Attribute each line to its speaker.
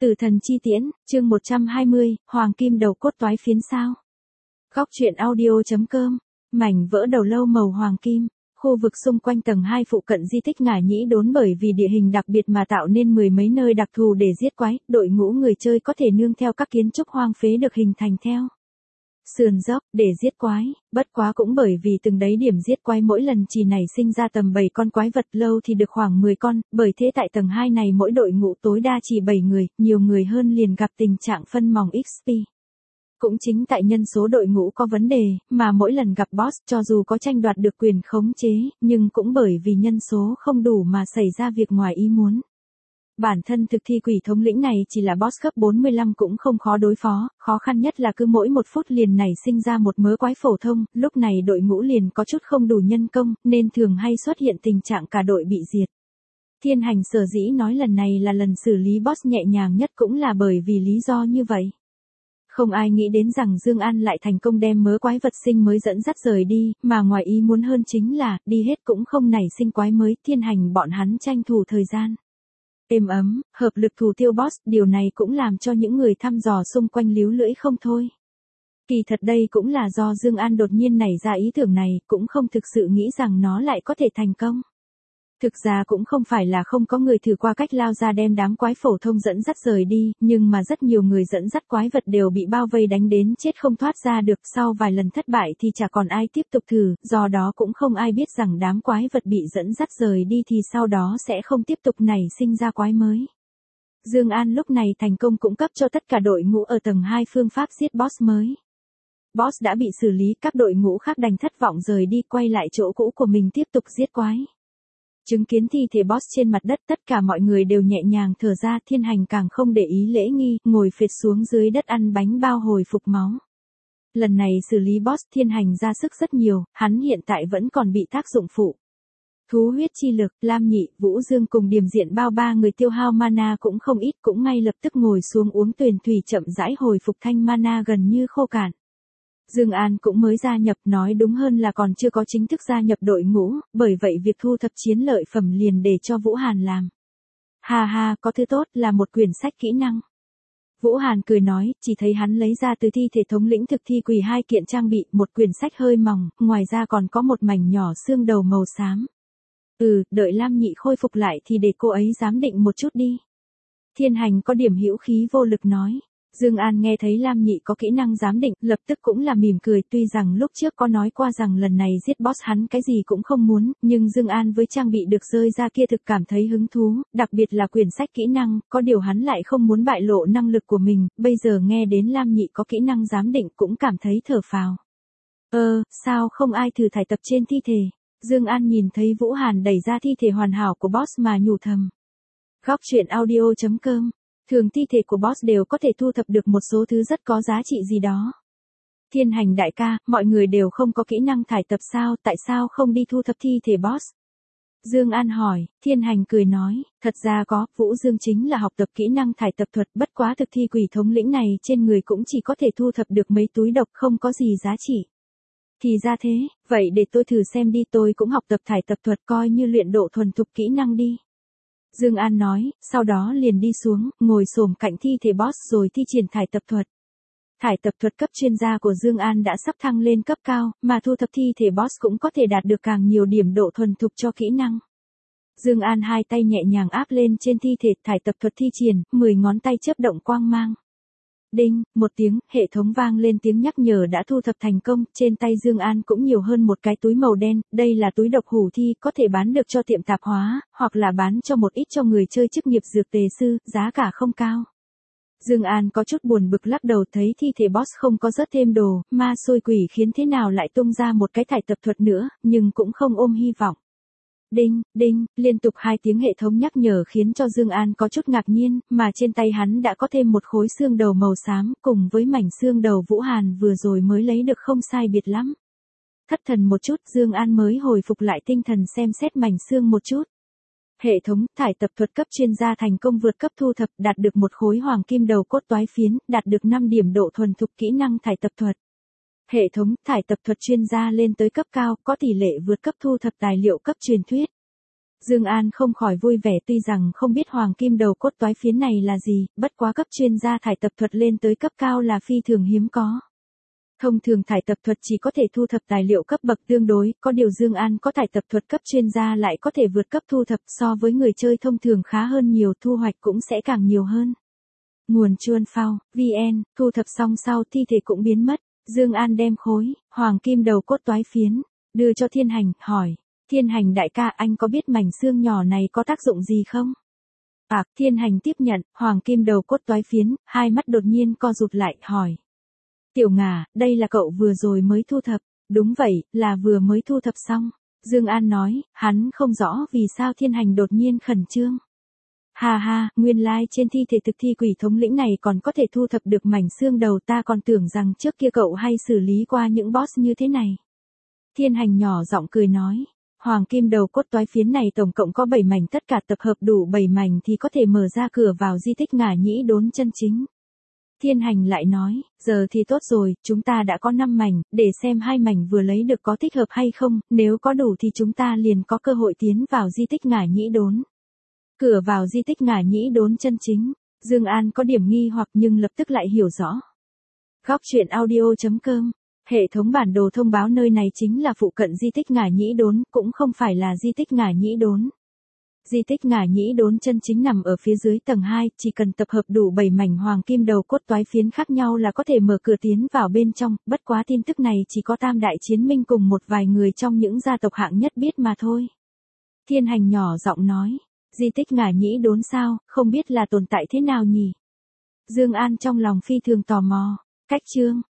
Speaker 1: Tử thần chi tiễn, chương 120, Hoàng kim đầu cốt toái phiến sao. Góc truyện audio.com, mảnh vỡ đầu lâu màu hoàng kim. Khu vực xung quanh tầng 2 phụ cận di tích Ngải Nhĩ Đốn bởi vì địa hình đặc biệt mà tạo nên mười mấy nơi đặc thù để giết quái, đội ngũ người chơi có thể nương theo các kiến trúc hoang phế được hình thành theo sườn dốc để giết quái, bất quá cũng bởi vì từng đấy điểm giết quái mỗi lần chỉ nảy sinh ra tầm 7 con quái vật, lâu thì được khoảng 10 con, bởi thế tại tầng 2 này mỗi đội ngũ tối đa chỉ 7 người, nhiều người hơn liền gặp tình trạng phân mỏng XP. Cũng chính tại nhân số đội ngũ có vấn đề, mà mỗi lần gặp boss cho dù có tranh đoạt được quyền khống chế, nhưng cũng bởi vì nhân số không đủ mà xảy ra việc ngoài ý muốn. Bản thân thực thi quỷ thống lĩnh này chỉ là boss cấp 45 cũng không khó đối phó, khó khăn nhất là cứ mỗi 1 phút liền nảy sinh ra một mớ quái phổ thông, lúc này đội ngũ liền có chút không đủ nhân công, nên thường hay xuất hiện tình trạng cả đội bị diệt. Thiên Hành sở dĩ nói lần này là lần xử lý boss nhẹ nhàng nhất cũng là bởi vì lý do như vậy. Không ai nghĩ đến rằng Dương An lại thành công đem mớ quái vật sinh mới dẫn dắt rời đi, mà ngoài ý muốn hơn chính là, đi hết cũng không nảy sinh quái mới, Thiên Hành bọn hắn tranh thủ thời gian. Êm ấm, hợp lực thủ tiêu boss, điều này cũng làm cho những người thăm dò xung quanh líu lưỡi không thôi. Kỳ thật đây cũng là do Dương An đột nhiên nảy ra ý tưởng này, cũng không thực sự nghĩ rằng nó lại có thể thành công. Thực ra cũng không phải là không có người thử qua cách lao ra đem đám quái phổ thông dẫn dắt rời đi, nhưng mà rất nhiều người dẫn dắt quái vật đều bị bao vây đánh đến chết không thoát ra được, sau vài lần thất bại thì chả còn ai tiếp tục thử, do đó cũng không ai biết rằng đám quái vật bị dẫn dắt rời đi thì sau đó sẽ không tiếp tục nảy sinh ra quái mới. Dương An lúc này thành công cung cấp cho tất cả đội ngũ ở tầng 2 phương pháp giết boss mới. Boss đã bị xử lý, các đội ngũ khác đành thất vọng rời đi, quay lại chỗ cũ của mình tiếp tục giết quái. Chứng kiến thi thể boss trên mặt đất, tất cả mọi người đều nhẹ nhàng thở ra, Thiên Hành càng không để ý lễ nghi, ngồi phệt xuống dưới đất ăn bánh bao hồi phục máu. Lần này xử lý boss, Thiên Hành ra sức rất nhiều, hắn hiện tại vẫn còn bị tác dụng phụ. Thú huyết chi lực, Lam Nhị, Vũ Dương cùng Điềm Diện Bao ba người tiêu hao mana cũng không ít, cũng ngay lập tức ngồi xuống uống tuyền thủy chậm rãi hồi phục thanh mana gần như khô cạn. Dương An cũng mới gia nhập, nói đúng hơn là còn chưa có chính thức gia nhập đội ngũ, bởi vậy việc thu thập chiến lợi phẩm liền để cho Vũ Hàn làm. Ha ha, có thứ tốt là một quyển sách kỹ năng. Vũ Hàn cười nói, chỉ thấy hắn lấy ra từ thi thể thống lĩnh thực thi quỷ 2 kiện trang bị, một quyển sách hơi mỏng, ngoài ra còn có một mảnh nhỏ xương đầu màu xám. Đợi Lam Nhị khôi phục lại thì để cô ấy giám định một chút đi. Thiên Hành có điểm hữu khí vô lực nói. Dương An nghe thấy Lam Nhị có kỹ năng giám định, lập tức cũng là mỉm cười, tuy rằng lúc trước có nói qua rằng lần này giết boss hắn cái gì cũng không muốn, nhưng Dương An với trang bị được rơi ra kia thực cảm thấy hứng thú, đặc biệt là quyển sách kỹ năng, có điều hắn lại không muốn bại lộ năng lực của mình, bây giờ nghe đến Lam Nhị có kỹ năng giám định cũng cảm thấy thở phào. Sao không ai thử thải tập trên thi thể? Dương An nhìn thấy Vũ Hàn đẩy ra thi thể hoàn hảo của boss mà nhủ thầm. Góc truyện audio.com. Thường thi thể của boss đều có thể thu thập được một số thứ rất có giá trị gì đó. Thiên Hành đại ca, mọi người đều không có kỹ năng thải tập sao, tại sao không đi thu thập thi thể boss? Dương An hỏi, Thiên Hành cười nói, thật ra có, Vũ Dương chính là học tập kỹ năng thải tập thuật, bất quá thực thi quỷ thống lĩnh này trên người cũng chỉ có thể thu thập được mấy túi độc, không có gì giá trị. Thì ra thế, vậy để tôi thử xem đi, tôi cũng học tập thải tập thuật coi như luyện độ thuần thục kỹ năng đi. Dương An nói, sau đó liền đi xuống, ngồi xổm cạnh thi thể boss rồi thi triển thải tập thuật. Thải tập thuật cấp chuyên gia của Dương An đã sắp thăng lên cấp cao, mà thu thập thi thể boss cũng có thể đạt được càng nhiều điểm độ thuần thục cho kỹ năng. Dương An hai tay nhẹ nhàng áp lên trên thi thể, thải tập thuật thi triển, 10 ngón tay chớp động quang mang. Đinh, một tiếng, hệ thống vang lên tiếng nhắc nhở đã thu thập thành công, trên tay Dương An cũng nhiều hơn một cái túi màu đen, đây là túi độc hủ thi, có thể bán được cho tiệm tạp hóa, hoặc là bán cho một ít cho người chơi chức nghiệp dược tề sư, giá cả không cao. Dương An có chút buồn bực lắc đầu, thấy thi thể boss không có rớt thêm đồ, ma xôi quỷ khiến thế nào lại tung ra một cái thải tập thuật nữa, nhưng cũng không ôm hy vọng. Đinh, đinh, liên tục 2 tiếng hệ thống nhắc nhở khiến cho Dương An có chút ngạc nhiên, mà trên tay hắn đã có thêm một khối xương đầu màu xám, cùng với mảnh xương đầu Vũ Hàn vừa rồi mới lấy được không sai biệt lắm. Thất thần một chút, Dương An mới hồi phục lại tinh thần xem xét mảnh xương một chút. Hệ thống, thải tập thuật cấp chuyên gia thành công vượt cấp thu thập, đạt được một khối hoàng kim đầu cốt toái phiến, đạt được 5 điểm độ thuần thục kỹ năng thải tập thuật. Hệ thống, thải tập thuật chuyên gia lên tới cấp cao, có tỷ lệ vượt cấp thu thập tài liệu cấp truyền thuyết. Dương An không khỏi vui vẻ tuy rằng không biết hoàng kim đầu cốt toái phiến này là gì, bất quá cấp chuyên gia thải tập thuật lên tới cấp cao là phi thường hiếm có. Thông thường thải tập thuật chỉ có thể thu thập tài liệu cấp bậc tương đối, có điều Dương An có thải tập thuật cấp chuyên gia lại có thể vượt cấp thu thập so với người chơi thông thường khá hơn nhiều, thu hoạch cũng sẽ càng nhiều hơn. Nguồn Chuan Phao, VN, thu thập xong sau thi thể cũng biến mất, Dương An đem khối hoàng kim đầu cốt toái phiến đưa cho Thiên Hành, hỏi: "Thiên Hành đại ca, anh có biết mảnh xương nhỏ này có tác dụng gì không?" Thiên Hành tiếp nhận hoàng kim đầu cốt toái phiến, hai mắt đột nhiên co rụt lại, hỏi: "Tiểu Ngà, đây là cậu vừa rồi mới thu thập?" "Đúng vậy, là vừa mới thu thập xong." Dương An nói, hắn không rõ vì sao Thiên Hành đột nhiên khẩn trương. Ha ha, nguyên lai trên thi thể thực thi quỷ thống lĩnh này còn có thể thu thập được mảnh xương đầu, ta còn tưởng rằng trước kia cậu hay xử lý qua những boss như thế này. Thiên Hành nhỏ giọng cười nói, hoàng kim đầu cốt toái phiến này tổng cộng có 7 mảnh, tất cả tập hợp đủ 7 mảnh thì có thể mở ra cửa vào di tích Ngả Nhĩ Đốn chân chính. Thiên Hành lại nói, giờ thì tốt rồi, chúng ta đã có 5 mảnh, để xem 2 mảnh vừa lấy được có thích hợp hay không, nếu có đủ thì chúng ta liền có cơ hội tiến vào di tích Ngả Nhĩ Đốn. Cửa vào di tích Ngả Nhĩ Đốn chân chính, Dương An có điểm nghi hoặc nhưng lập tức lại hiểu rõ. Góc truyện audio.com, hệ thống bản đồ thông báo nơi này chính là phụ cận di tích Ngả Nhĩ Đốn, cũng không phải là di tích Ngả Nhĩ Đốn. Di tích Ngả Nhĩ Đốn chân chính nằm ở phía dưới tầng 2, chỉ cần tập hợp đủ 7 mảnh hoàng kim đầu cốt toái phiến khác nhau là có thể mở cửa tiến vào bên trong, bất quá tin tức này chỉ có Tam Đại Chiến Minh cùng một vài người trong những gia tộc hạng nhất biết mà thôi. Thiên Hành nhỏ giọng nói, di tích Ngả Nhĩ Đốn sao, không biết là tồn tại thế nào nhỉ? Dương An trong lòng phi thường tò mò. Cách chương